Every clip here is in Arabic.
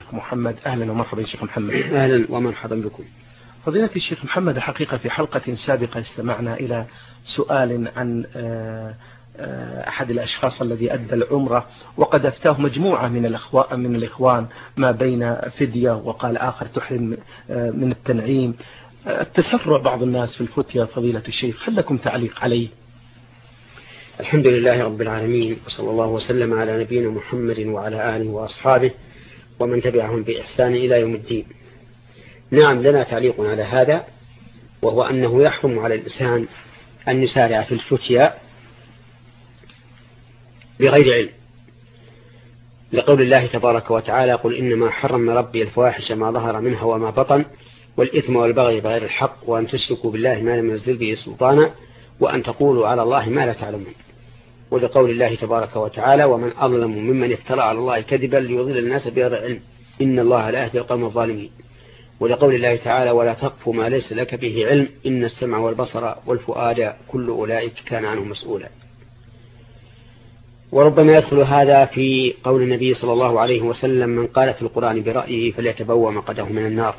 الشيخ محمد. أهلا ومرحبا شيخ محمد. أهلا ومرحبا بكم. فضيلة الشيخ محمد، حقيقة في حلقة سابقة استمعنا إلى سؤال عن أحد الأشخاص الذي أدى العمرة، وقد أفتاه مجموعة من الإخوان ما بين فدية، وقال آخر تحرم من التنعيم. التسرع بعض الناس في الفتية فضيلة الشيخ، هل لكم تعليق عليه؟ الحمد لله رب العالمين، وصلى الله وسلم على نبينا محمد وعلى آله وأصحابه ومن تبعهم بإحسان إلى يوم الدين. نعم، لنا تعليق على هذا، وهو أنه يحرم على الإنسان أن يسارع في الفتية بغير علم، لقول الله تبارك وتعالى: قل إنما حرم ربي الفواحش ما ظهر منها وما بطن والإثم والبغي بغير الحق وأن تشركوا بالله ما لم ينزل به سلطانا وأن تقولوا على الله ما لا تعلمون. ولقول الله تبارك وتعالى: ومن أظلم ممن افترى على الله كذبا ليضل الناس بغير علم إن الله لا يهدي القوم الظالمين. ولقول الله تعالى: ولا تقف ما ليس لك به علم إن السمع والبصر والفؤاد كل أولئك كان عنه مسؤولا. وربما يدخل هذا في قول النبي صلى الله عليه وسلم: من قال في القرآن برأيه فليتبوأ مقعده من النار.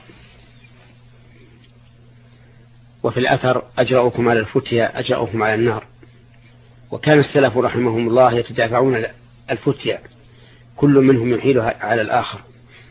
وفي الأثر: أجرأكم على الفتية أجرأكم على النار. وكان السلف رحمهم الله يتدافعون الفتية، كل منهم يحيلها على الآخر.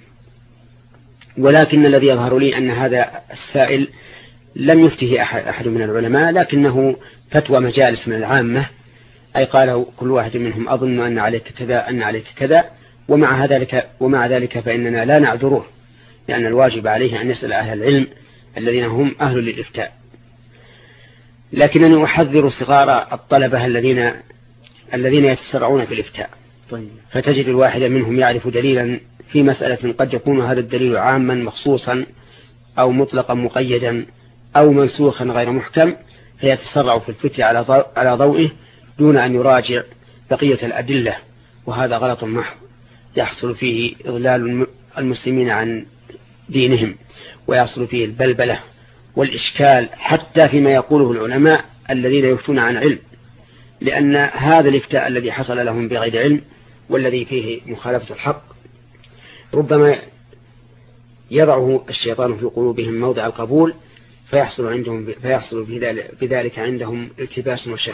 ولكن الذي يظهر لي أن هذا السائل لم يفته أحد من العلماء، لكنه فتوى مجالس من العامة، أي قال كل واحد منهم: أظن أن عليك كذا أن عليك كذا، ومع ذلك فإننا لا نعذره، لأن الواجب عليه أن يسأل أهل العلم الذين هم أهل للإفتاء. لكنني أحذر صغار الطلبة الذين يتسرعون في الإفتاء. فتجد الواحد منهم يعرف دليلا في مسألة قد يكون هذا الدليل عاما مخصوصا أو مطلقا مقيدا أو منسوخا غير محكم، فيتسرع في الفتية على ضوئه دون أن يراجع بقية الأدلة، وهذا غلط محض يحصل فيه إضلال المسلمين عن دينهم، ويحصل فيه البلبلة والإشكال حتى فيما يقوله العلماء الذين يفتون عن علم، لأن هذا الإفتاء الذي حصل لهم بغير علم والذي فيه مخالفة الحق ربما يضعه الشيطان في قلوبهم موضع القبول، فيحصل بذلك عندهم التباس وشك.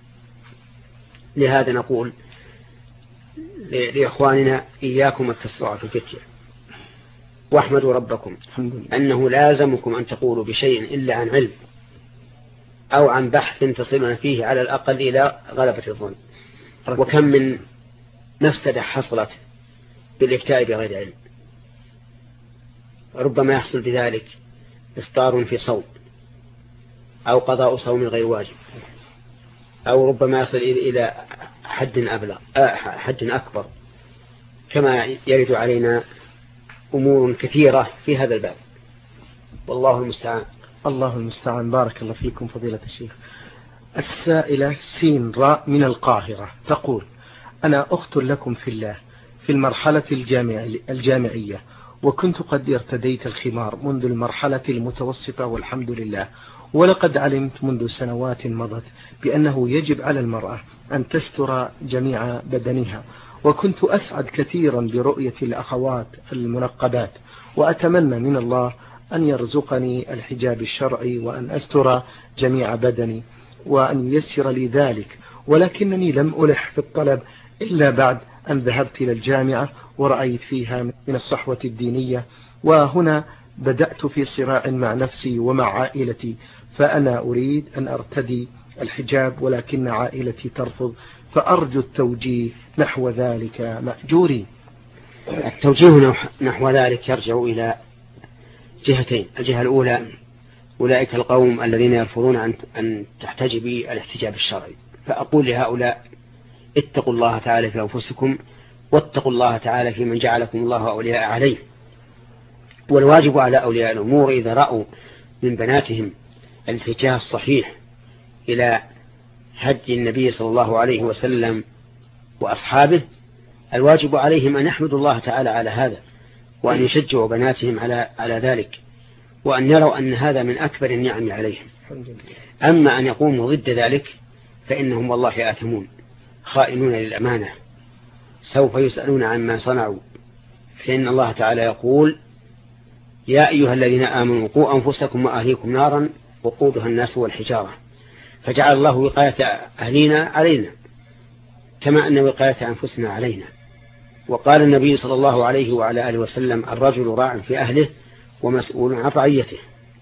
لهذا نقول لإخواننا: إياكم التسرع في الفتية، واحمدوا ربكم أنه لازمكم أن تقولوا بشيء إلا عن علم أو عن بحث تصلون فيه على الأقل إلى غلبة الظن. وكم من مفسدة حصلت بالإفتاء بغير علم، ربما يحصل بذلك إفطار في صوم أو قضاء صوم غير واجب، أو ربما يصل إلى حد أكبر، كما يرد علينا أمور كثيرة في هذا الباب، والله المستعان. الله المستعان. بارك الله فيكم فضيلة الشيخ. السائلة سين راء من القاهرة تقول: أنا أخت لكم في الله في المرحلة الجامعية، وكنت قد ارتديت الخمار منذ المرحلة المتوسطة والحمد لله، ولقد علمت منذ سنوات مضت بأنه يجب على المرأة أن تستر جميع بدنها، وكنت أسعد كثيرا برؤية الأخوات المنقبات، وأتمنى من الله أن يرزقني الحجاب الشرعي وأن أستر جميع بدني وأن ييسر لي ذلك، ولكنني لم ألح في الطلب إلا بعد أن ذهبت إلى الجامعة ورأيت فيها من الصحوة الدينية، وهنا بدأت في صراع مع نفسي ومع عائلتي، فأنا أريد أن أرتدي الحجاب ولكن عائلتي ترفض، فأرجو التوجيه نحو ذلك مأجوري. التوجيه نحو ذلك يرجع إلى جهتين: الجهة الأولى أولئك القوم الذين يرفضون أن تحتجبي الاحتجاب الشرعي، فأقول لهؤلاء: اتقوا الله تعالى في أنفسكم، واتقوا الله تعالى في من جعلكم الله أولياء عليه. والواجب على أولياء الأمور إذا رأوا من بناتهم الاتجاه الصحيح إلى هدي النبي صلى الله عليه وسلم وأصحابه، الواجب عليهم أن يحمدوا الله تعالى على هذا، وأن يشجعوا بناتهم على ذلك، وأن يروا أن هذا من أكبر النعم عليهم. أما أن يقوموا ضد ذلك فإنهم والله آثمون خائنون للأمانة، سوف يسألون عما صنعوا فإن الله تعالى يقول يا أيها الذين آمنوا قوا أنفسكم وأهليكم نارا وقودها الناس والحجارة، فجعل الله وقاية أهلينا علينا كما أن وقاية أنفسنا علينا. وقال النبي صلى الله عليه وعلى آله وسلم الرجل راع في أهله ومسؤول عن رعيته.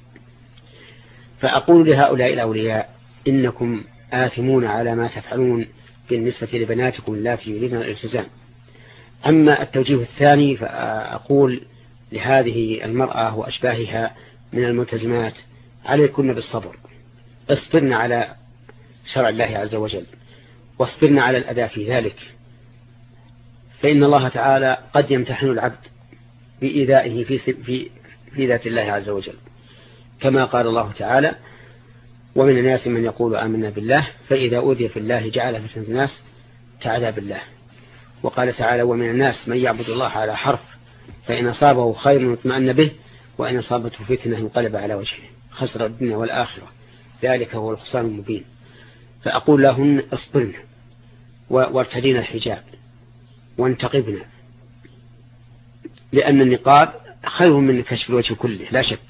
فأقول لهؤلاء الأولياء إنكم آثمون على ما تفعلون بالنسبة لبناتكم التي يريدن الالتزام. أما التوجيه الثاني فأقول لهذه المرأة وأشباهها من الملتزمات عليكن بالصبر، اصبرن على شرع الله عز وجل واصبرن على الأداء في ذلك، فإن الله تعالى قد يمتحن العبد بإيذائه في ذات الله عز وجل، كما قال الله تعالى ومن الناس من يقول آمنا بالله فإذا أوذي في الله جعل فتنة الناس كعذاب الله. وقال تعالى ومن الناس من يعبد الله على حرف فإن أصابه خير اطمأن به وإن أصابته فتنة انقلب على وجهه خسر الدنيا والآخرة ذلك هو الخسران المبين. فأقول لهن اصبرن وارتدين الحجاب وانتقبن، لأن النقاب خير من كشف الوجه كله لا شك.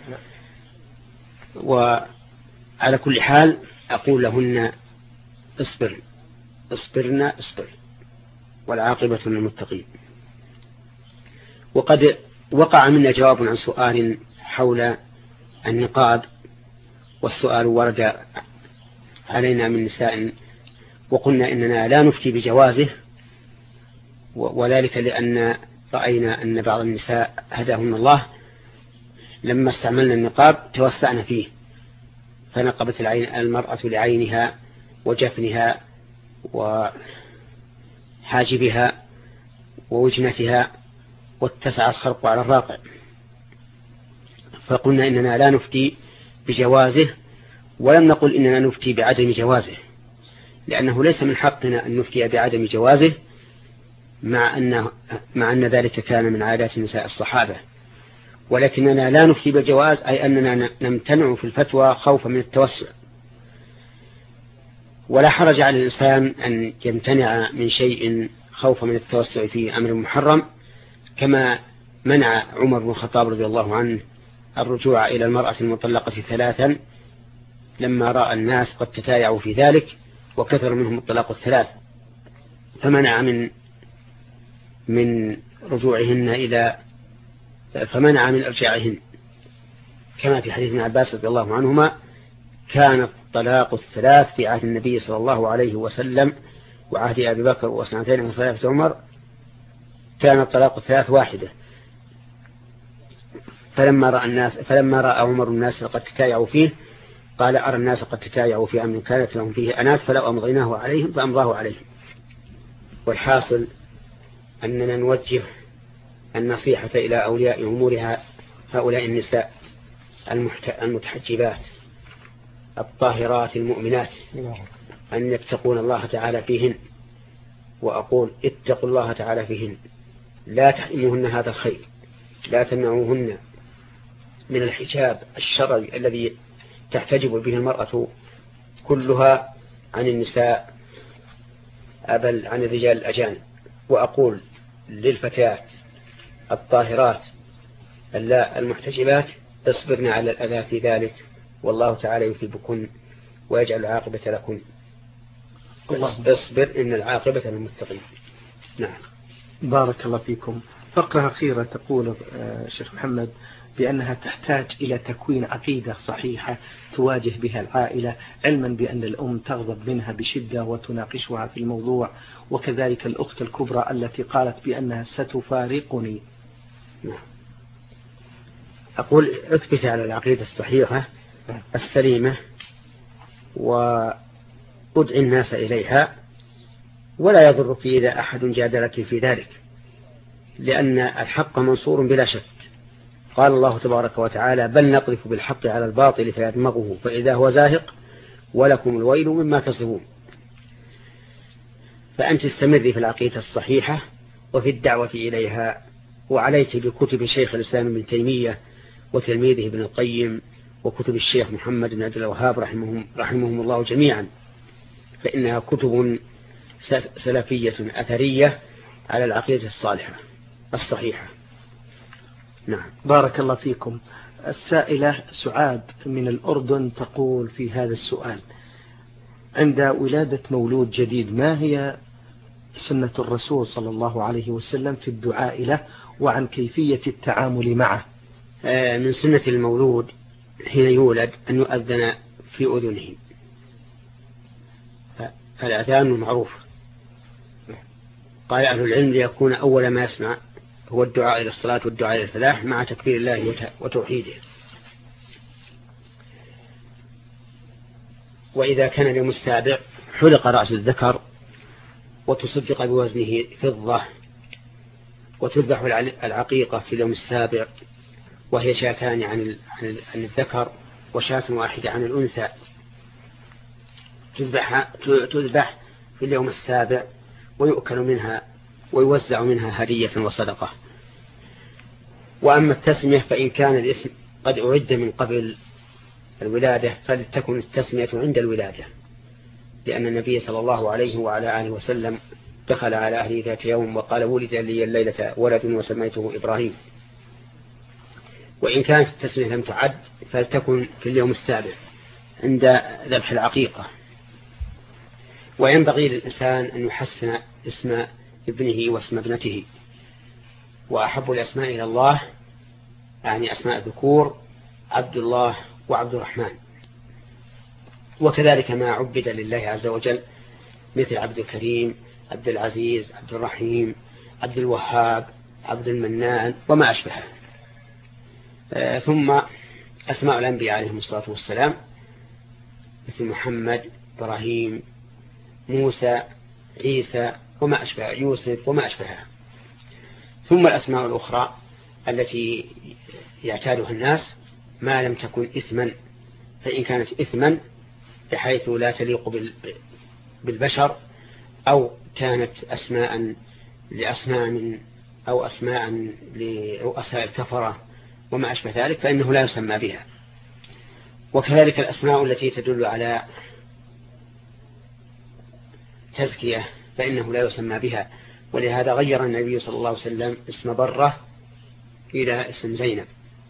وعلى كل حال أقول لهن اصبرن والعاقبة للمتقين. وقد وقع منا جواب عن سؤال حول النقاب، والسؤال ورد علينا من نساء وقلنا إننا لا نفتي بجوازه، وذلك لأن رأينا أن بعض النساء هداهن الله لما استعملنا النقاب توسعنا فيه، فنقبت المرأة لعينها وجفنها وحاجبها ووجنتها واتسع الخرق على الراقع، فقلنا إننا لا نفتي بجوازه، ولم نقل إننا نفتي بعدم جوازه، لأنه ليس من حقنا أن نفتي بعدم جوازه مع أن ذلك كان من عادات نساء الصحابة، ولكننا لا نفتي بالجواز أي أننا نمتنع في الفتوى خوفا من التوسع. ولا حرج على الإنسان أن يمتنع من شيء خوفا من التوسع في أمر محرم، كما منع عمر بن الخطاب رضي الله عنه الرجوع إلى المرأة المطلقة 3 لما رأى الناس قد تتايعوا في ذلك وكثر منهم الطلاق 3، فمنع من إرجاعهن، كما في حديث ابن عباس رضي الله عنهما كان الطلاق 3 في عهد النبي صلى الله عليه وسلم وعهد أبي بكر وسنتين من خلافة عمر كان الطلاق 3 واحدة. فلما رأى عمر الناس قد تتايعوا فيه قال أرى الناس قد تتايعوا في أمر كانت لهم فيه أنات فلو أمضيناه عليهم فأمضاه عليهم. والحاصل أننا نوجه النصيحة إلى أولياء أمورها هؤلاء النساء المتحجبات الطاهرات المؤمنات أن يتقون الله تعالى فيهن، وأقول اتقوا الله تعالى فيهن، لا تحرموهن هذا الخير، لا تمنعوهن من الحجاب الشرعي الذي تحتجب به المرأة كلها عن النساء بل عن الرجال الأجانب. وأقول للفتيات الطاهرات المحتجبات اصبرن على الأذى في ذلك، والله تعالى يثيبكن ويجعل العاقبة لكن. اصبر إن العاقبة للمتقين. نعم. بارك الله فيكم. فقرة أخيرة تقول شيخ محمد بأنها تحتاج إلى تكوين عقيدة صحيحة تواجه بها العائلة، علما بأن الأم تغضب منها بشدة وتناقشها في الموضوع، وكذلك الأخت الكبرى التي قالت بأنها ستفارقني. أقول اثبت على العقيدة الصحيحة السليمة وادع الناس إليها، ولا يضرك إذا أحد جادلك في ذلك، لأن الحق منصور بلا شك. قال الله تبارك وتعالى بل نقذف بالحق على الباطل فيدمغه فإذا هو زاهق ولكم الويل مما تصفون. فأنت استمري في العقيدة الصحيحة وفي الدعوة إليها، وعليك بكتب شيخ الإسلام ابن تيمية وتلميذه ابن القيم وكتب الشيخ محمد بن عبد الوهاب رحمهم الله جميعا، فإنها كتب سلفية أثرية على العقيدة الصالحة. الصحيحة. نعم. بارك الله فيكم. السائلة سعاد من الأردن تقول في هذا السؤال: عند ولادة مولود جديد ما هي سنة الرسول صلى الله عليه وسلم في الدعاء له وعن كيفية التعامل معه؟ من سنة المولود حين يولد أن يؤذن في أذنه، فالأذان معروف. قال أهل العلم ليكون أول ما يسمع هو الدعاء إلى الصلاة والدعاء إلى الفلاح مع تكبير الله وتوحيده. وإذا كان اليوم السابع حلق رأس الذكر وتصدق بوزنه فضة، وتذبح العقيقة في اليوم السابع، وهي شاتان عن الذكر وشاة واحدة عن الأنثى، تذبح في اليوم السابع ويؤكل منها ويوزع منها هدية وصدقة. وأما التسمية فإن كان الاسم قد أعد من قبل الولادة فلتكن التسمية عند الولادة، لأن النبي صلى الله عليه وعلى آله وسلم دخل على أهله ذات يوم وقال: ولد لي الليلة ولد وسميته إبراهيم. وإن كانت التسمية لم تعد فلتكن في اليوم السابع عند ذبح العقيقة. وينبغي للإنسان أن يحسن اسم ابنه واسم ابنته، وأحب الأسماء إلى الله يعني أسماء الذكور عبد الله وعبد الرحمن، وكذلك ما عبد لله عز وجل مثل عبد الكريم، عبد العزيز، عبد الرحيم، عبد الوهاب، عبد المنان وما أشبهه. ثم أسماء الأنبياء عليهم الصلاة والسلام مثل محمد، إبراهيم، موسى، عيسى وما أشبه، يوسف وما أشبهه. ثم الأسماء الأخرى التي يعتادها الناس ما لم تكن إثما، فإن كانت إثما بحيث لا تليق بالبشر، أو كانت أسماء لأصنام أو أسماء لرؤساء الكفرة وما أشبه ذلك فإنه لا يسمى بها. وكذلك الأسماء التي تدل على تزكية فإنه لا يسمى بها. ولهذا غير النبي صلى الله عليه وسلم اسم برة إلى اسم زينب،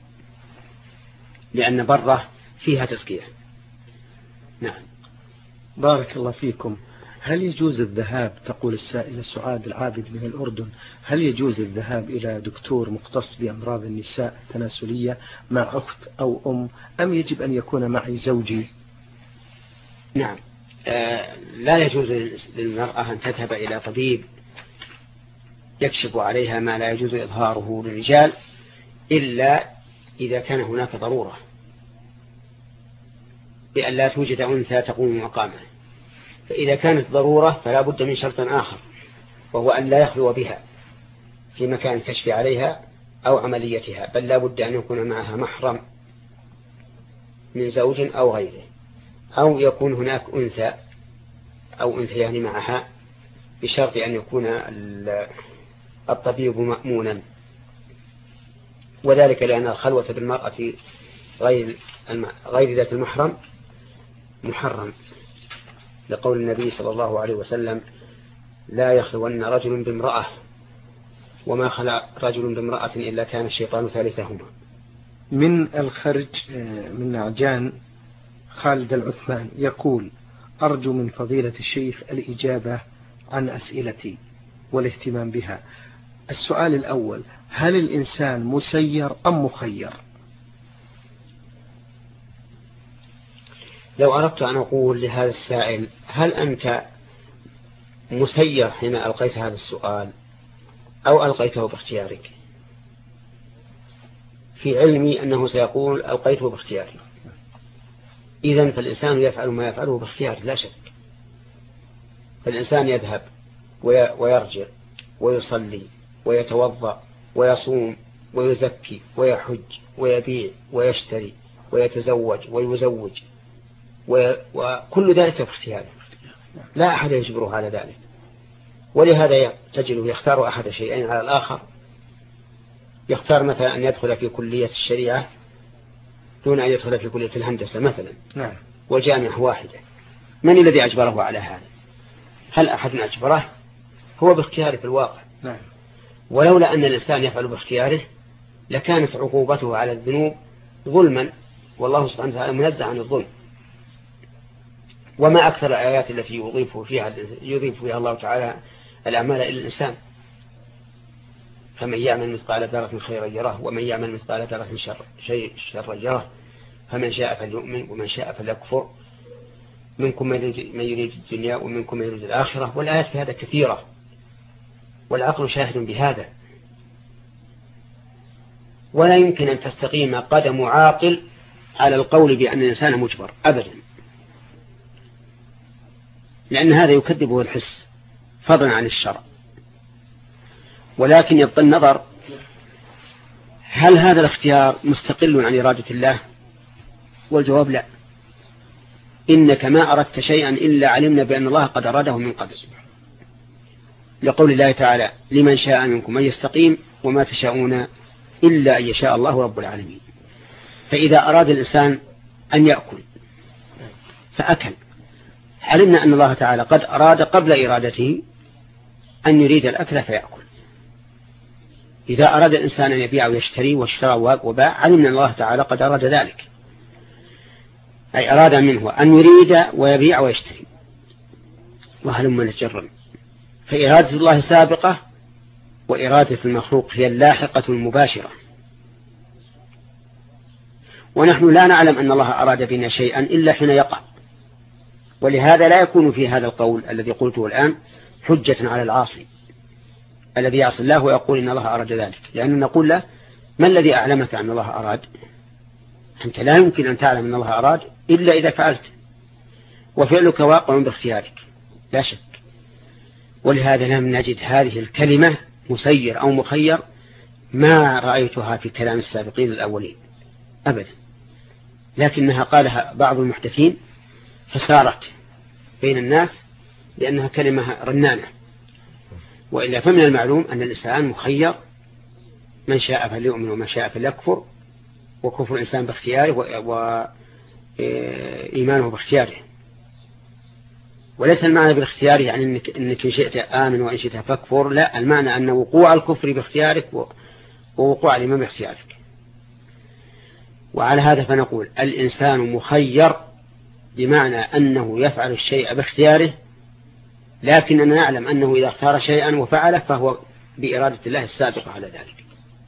لأن برة فيها تزكية. نعم. بارك الله فيكم. هل يجوز الذهاب، تقول السائلة سعاد العابد من الأردن، هل يجوز الذهاب إلى دكتور مختص بأمراض النساء التناسلية مع أخت أو أم، أم يجب أن يكون معي زوجي؟ نعم. لا يجوز للمرأة أن تذهب إلى طبيب يكشف عليها ما لا يجوز إظهاره للرجال إلا إذا كان هناك ضرورة بأن لا توجد أنثى تقوم مقامه. فإذا كانت ضرورة فلا بد من شرط آخر، وهو أن لا يخلو بها في مكان كشف عليها أو عمليتها، بل لا بد أن يكون معها محرم من زوج أو غيره، أو يكون هناك أنثى أو أنثيان معها، بشرط أن يكون الطبيب مأمونا. وذلك لأن الخلوة بالمرأة غير ذات المحرم محرم، لقول النبي صلى الله عليه وسلم: لا يخلون رجل بامرأة وما خلى رجل بامرأة إلا كان الشيطان ثالثهما. من الخرج من نعجان خالد العثمان يقول: أرجو من فضيلة الشيخ الإجابة عن أسئلتي والاهتمام بها. السؤال الأول: هل الإنسان مسير أم مخير؟ لو أردت أن أقول لهذا السائل: هل أنت مسير حين ألقيت هذا السؤال أو ألقيته باختيارك؟ في علمي أنه سيقول: ألقيته باختياري. إذن فالإنسان يفعل ما يفعله باختيار لا شك. فالإنسان يذهب ويرجع ويصلي ويتوضأ ويصوم ويزكي ويحج ويبيع ويشتري ويتزوج ويزوج، وكل ذلك باختياره، لا أحد يجبره على ذلك. ولهذا تجده يختار أحد شيئين على الآخر. يختار مثلا أن يدخل في كلية الشريعة دون أن يدخل في كلية الهندسة مثلا. نعم. والجامعة واحدة. من الذي أجبره على هذا؟ هل أحد أجبره؟ هو باختياره في الواقع. نعم. ولولا أن الإنسان يفعل باختياره لكانت عقوبته على الذنوب ظلما، والله سبحانه وتعالى منزه عن الظلم. وما أكثر الآيات التي يضيف فيها الله تعالى الأعمال إلى الإنسان. فمن يعمل مثقال ذرة خيرا يره ومن يعمل مثقال ذرة شرا يره فمن شاء فليؤمن ومن شاء فليكفر منكم من يريد الدنيا ومنكم من يريد الآخرة. والآيات في هذا كثيرة والعقل شاهد بهذا. ولا يمكن أن تستقيم قدم عاقل على القول بأن الإنسان مجبر أبدا، لأن هذا يكذبه الحس فضلا عن الشرع. ولكن يبقى النظر هل هذا الاختيار مستقل عن إرادة الله؟ والجواب لا. إنك ما أردت شيئا إلا علمنا بأن الله قد أراده من قبل، لقول الله تعالى لمن شاء منكم أن يستقيم وما تشاءون إلا أن يشاء الله رب العالمين. فإذا أراد الإنسان أن يأكل فأكل، علمنا أن الله تعالى قد أراد قبل إرادته أن يريد الأكل فيأكل. إذا أراد الإنسان أن يبيع ويشتري واشترى وباع، علمنا أن الله تعالى قد أراد ذلك، أي أراد منه أن يريد ويبيع ويشتري وهلم نتجرم. فإرادة الله سابقة وإرادة المخلوق هي اللاحقة المباشرة. ونحن لا نعلم أن الله أراد بنا شيئا إلا حين يقع، ولهذا لا يكون في هذا القول الذي قلته الآن حجة على العاصي الذي يعصي الله ويقول إن الله أراد ذلك، لأننا نقول له ما الذي أعلمك أن الله أراد؟ أنت لا يمكن أن تعلم أن الله أراد إلا إذا فعلت، وفعلك واقع باختيارك لا شك. ولهذا لم نجد هذه الكلمة مسير أو مخير ما رأيتها في كلام السابقين الأولين أبدا، لكنها قالها بعض المحدثين فسارت بين الناس لأنها كلمة رنانة. وإلا فمن المعلوم أن الإنسان مخير، من شاء فليؤمن ومن شاء فليكفر، وكفر الإنسان باختياره وإيمانه باختياره. وليس المعنى بالاختيار يعني أنك إن شئت آمن وإن شئت فكفر، لا، المعنى أن وقوع الكفر باختيارك ووقوع الإيمان باختيارك. وعلى هذا فنقول الإنسان مخير بمعنى أنه يفعل الشيء باختياره، لكننا نعلم أنه إذا اختار شيئا وفعله فهو بإرادة الله السابقة على ذلك.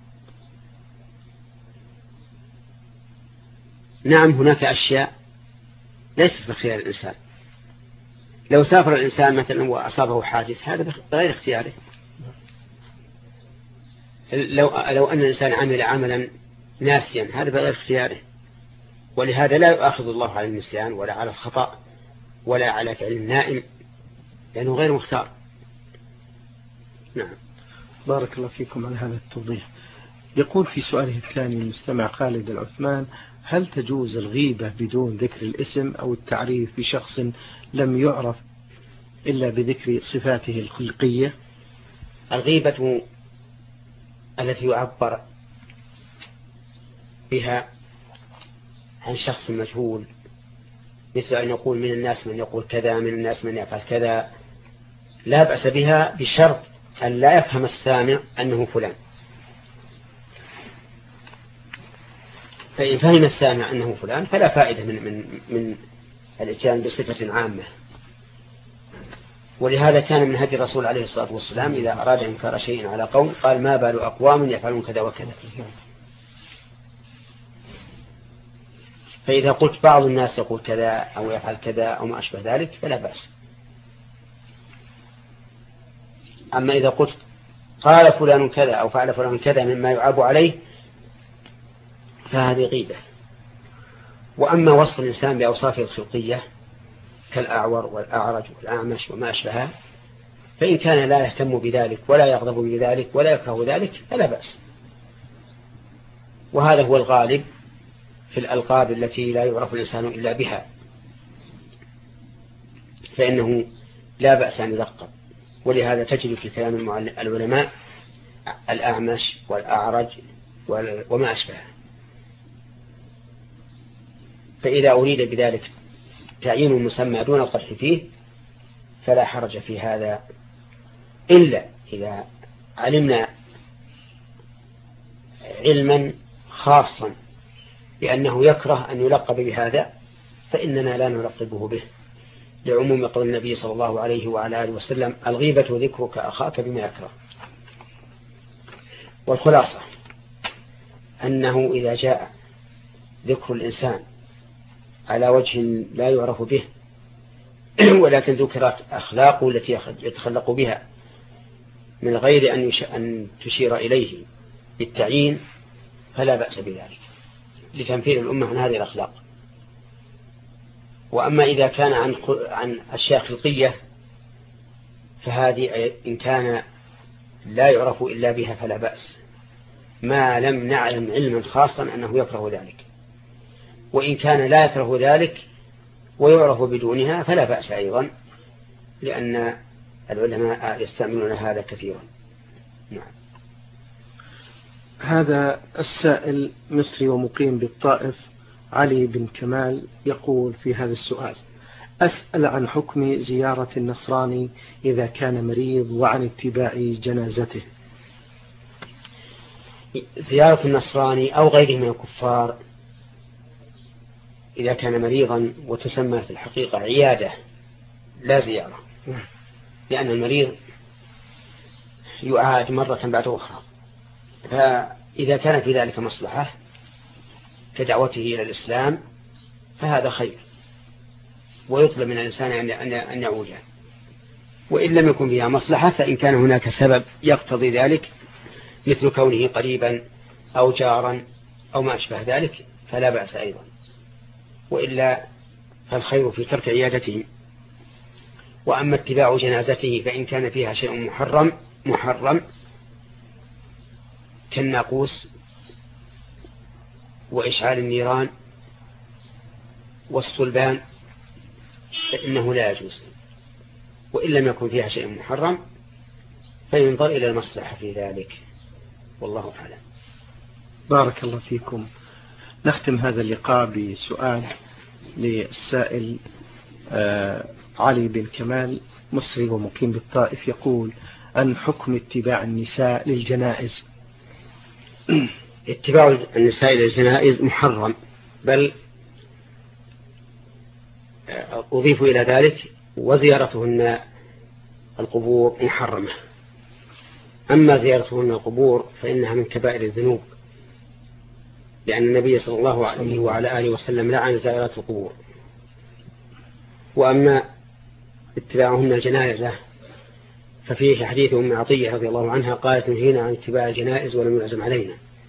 نعم هناك أشياء ليست بخيار الإنسان. لو سافر الإنسان مثلا وأصابه حادث هذا غير اختياره. لو أن الإنسان عمل عملا ناسيا هذا بغير اختياره. ولهذا لا يؤاخذ الله على النسيان ولا على الخطأ ولا على فعل النائم، لأنه غير مختار. نعم. بارك الله فيكم على هذا التوضيح. يقول في سؤاله الثاني المستمع خالد العثمان: هل تجوز الغيبة بدون ذكر الاسم أو التعريف بشخص لم يعرف إلا بذكر صفاته الخلقية؟ الغيبة التي يعبر بها عن شخص مجهول، مثل أن يقول من الناس من يقول كذا، من الناس من يفعل كذا، لا بأس بها بشرط أن لا يفهم السامع أنه فلان. فإن فهم السامع أنه فلان فلا فائدة من الإتيان بصفة عامة. ولهذا كان من هدي الرسول عليه الصلاة والسلام إذا أراد إنكار شيء على قوم قال ما بال أقوام يفعلون كذا وكذا. فإذا قلت بعض الناس يقول كذا أو يفعل كذا أو ما أشبه ذلك فلا بأس. أما إذا قلت قال فلان كذا أو فعل فلان كذا مما يعاب عليه فهذه غيبة. وأما وصف الإنسان بأوصافه الخلقية كالأعور والأعرج والأعمش وما أشبهها فإن كان لا يهتم بذلك ولا يغضب بذلك ولا يكره ذلك فلا بأس. وهذا هو الغالب في الألقاب التي لا يعرف الإنسان إلا بها، فإنه لا بأس أن يلقب. ولهذا تجد في كلام العلماء الأعمش والأعرج وما أشبهه. فإذا أريد بذلك تعيين المسمى دون القدح فيه فلا حرج في هذا، إلا إذا علمنا علما خاصا لأنه يكره أن يلقب بهذا فإننا لا نلقبه به، لعموم قول النبي صلى الله عليه وعلى آله وسلم: الغيبة ذكرك أخاك بما يكره. والخلاصة أنه إذا جاء ذكر الإنسان على وجه لا يعرف به ولكن ذكرت أخلاقه التي يتخلق بها من غير أن تشير إليه بالتعيين فلا بأس بذلك لتنفير الأمة عن هذه الأخلاق. وأما إذا كان عن أشياء خلقية فهذه إن كان لا يعرف إلا بها فلا بأس ما لم نعلم علما خاصا أنه يكره ذلك، وإن كان لا يكره ذلك ويعرف بدونها فلا بأس أيضا، لأن العلماء يستعملون هذا كثيرا. نعم. هذا السائل مصري ومقيم بالطائف علي بن كمال يقول في هذا السؤال: أسأل عن حكم زيارة النصراني إذا كان مريض وعن اتباع جنازته. زيارة النصراني أو غيره من الكفار إذا كان مريضا وتسمى في الحقيقة عيادة لا زيارة، لأن المريض يعاد مرة بعد أخرى، فإذا كان في ذلك مصلحة كدعوته إلى الإسلام فهذا خير ويطلب من الإنسان أن يعود، وإن لم يكن فيها مصلحة فإن كان هناك سبب يقتضي ذلك مثل كونه قريبا أو جارا أو ما أشبه ذلك فلا بأس أيضا، وإلا فالخير في ترك عيادته. وأما اتباع جنازته فإن كان فيها شيء محرم كالناقوس وإشعال النيران والصلبان فإنه لا يجوز، وإن لم يكن فيها شيء محرم فينظر إلى المصلحة في ذلك، والله أعلم. بارك الله فيكم. نختم هذا اللقاء بسؤال للسائل علي بن كمال مصري ومقيم بالطائف يقول: عن حكم اتباع النساء للجنائز. اتباع النساء للجنائز محرم، بل أضيف إلى ذلك وزيارتهن القبور محرمة. أما زيارتهن القبور فإنها من كبائر الذنوب، لأن النبي صلى الله عليه وعلى آله وسلم لعن زائرات القبور. وأما اتباعهن الجنائز ففيه حديث أم عطية رضي الله عنها قالت: نهينا عن اتباع الجنائز ولم يعزم علينا.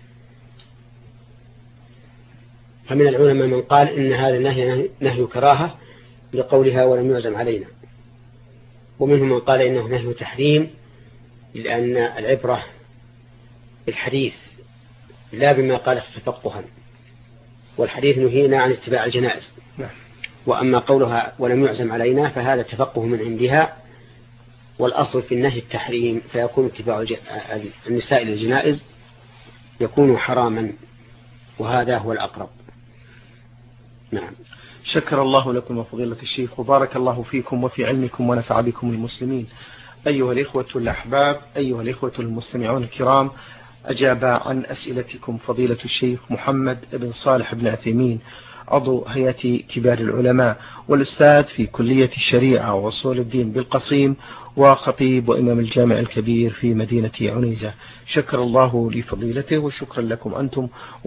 فمن العلماء من قال إن هذا النهي نهي كراهة لقولها ولم يعزم علينا، ومنهم من قال إنه نهي تحريم لأن العبرة بالحديث لا بما قال تفقها، والحديث نهينا عن اتباع الجنائز. وأما قولها ولم يعزم علينا فهذا تفقه من عندها، والأصل في النهي التحريم، فيكون اتباع النساء للجنائز يكون حراما، وهذا هو الأقرب. نعم. شكر الله لكم وفضيلة الشيخ، وبارك الله فيكم وفي علمكم ونفع بكم المسلمين. أيها الإخوة الأحباب، أيها الإخوة المستمعون الكرام، أجاب عن أسئلتكم فضيلة الشيخ محمد بن صالح بن عثيمين، عضو هيئة كبار العلماء والأستاذ في كلية الشريعة وأصول الدين بالقصيم، وخطيب وإمام الجامع الكبير في مدينة عنيزة. شكر الله لفضيلته وشكرا لكم أنتم.